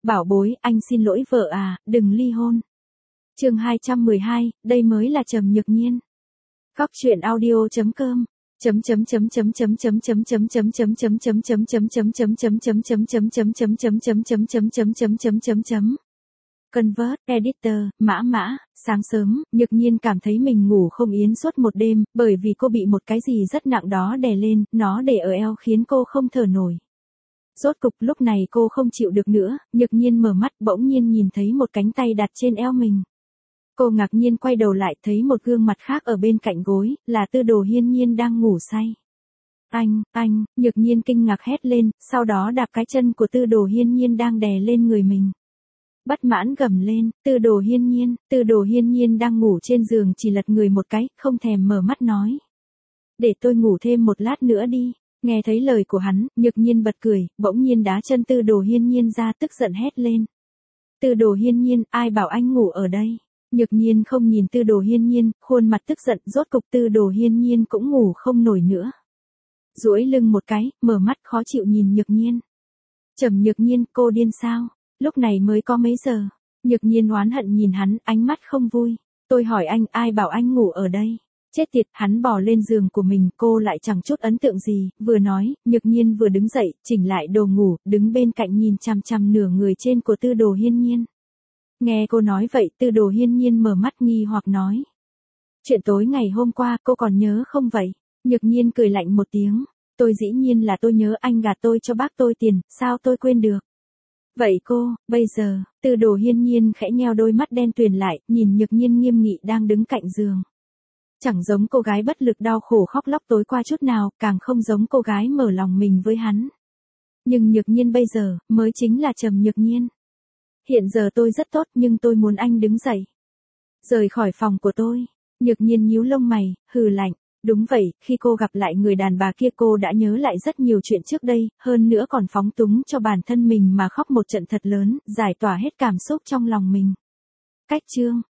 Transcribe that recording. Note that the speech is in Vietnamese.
Bảo bối, anh xin lỗi vợ à, đừng ly hôn. Chương 212, đây mới là Trầm Nhược Nhiên. Góc truyện audio.com Convert Editor, Mã, sáng sớm, Nhược Nhiên cảm thấy mình ngủ không yên suốt một đêm, bởi vì cô bị một cái gì rất nặng đó đè lên, nó để ở eo khiến cô không thở nổi. Rốt cục lúc này cô không chịu được nữa, Nhược Nhiên mở mắt bỗng nhiên nhìn thấy một cánh tay đặt trên eo mình. Cô ngạc nhiên quay đầu lại thấy một gương mặt khác ở bên cạnh gối, là Tư Đồ Hiên Nhiên đang ngủ say. Anh, Nhược Nhiên kinh ngạc hét lên, sau đó đạp cái chân của Tư Đồ Hiên Nhiên đang đè lên người mình. Bất mãn gầm lên, Tư Đồ Hiên Nhiên đang ngủ trên giường chỉ lật người một cái, không thèm mở mắt nói. Để tôi ngủ thêm một lát nữa đi. Nghe thấy lời của hắn, Nhược Nhiên bật cười, bỗng nhiên đá chân Tư Đồ Hiên Nhiên ra tức giận hét lên. Tư Đồ Hiên Nhiên, ai bảo anh ngủ ở đây? Nhược Nhiên không nhìn Tư Đồ Hiên Nhiên, khuôn mặt tức giận, rốt cục Tư Đồ Hiên Nhiên cũng ngủ không nổi nữa. Duỗi lưng một cái, mở mắt khó chịu nhìn Nhược Nhiên. Trầm Nhược Nhiên, cô điên sao? Lúc này mới có mấy giờ? Nhược Nhiên oán hận nhìn hắn, ánh mắt không vui. Tôi hỏi anh, ai bảo anh ngủ ở đây? Chết tiệt, hắn bò lên giường của mình, cô lại chẳng chút ấn tượng gì, vừa nói, Nhược Nhiên vừa đứng dậy, chỉnh lại đồ ngủ, đứng bên cạnh nhìn chằm chằm nửa người trên của Tư Đồ Hiên Nhiên. Nghe cô nói vậy, Tư Đồ Hiên Nhiên mở mắt nghi hoặc nói. Chuyện tối ngày hôm qua, cô còn nhớ không vậy? Nhược Nhiên cười lạnh một tiếng. Tôi dĩ nhiên là tôi nhớ, anh gạt tôi cho bác tôi tiền, sao tôi quên được? Vậy cô, bây giờ, Tư Đồ Hiên Nhiên khẽ nheo đôi mắt đen tuyền lại, nhìn Nhược Nhiên nghiêm nghị đang đứng cạnh giường. Chẳng giống cô gái bất lực đau khổ khóc lóc tối qua chút nào, càng không giống cô gái mở lòng mình với hắn. Nhưng Nhược Nhiên bây giờ, mới chính là Trầm Nhược Nhiên. Hiện giờ tôi rất tốt nhưng tôi muốn anh đứng dậy. Rời khỏi phòng của tôi. Nhược Nhiên nhíu lông mày, hừ lạnh. Đúng vậy, khi cô gặp lại người đàn bà kia cô đã nhớ lại rất nhiều chuyện trước đây, hơn nữa còn phóng túng cho bản thân mình mà khóc một trận thật lớn, giải tỏa hết cảm xúc trong lòng mình. Cách chương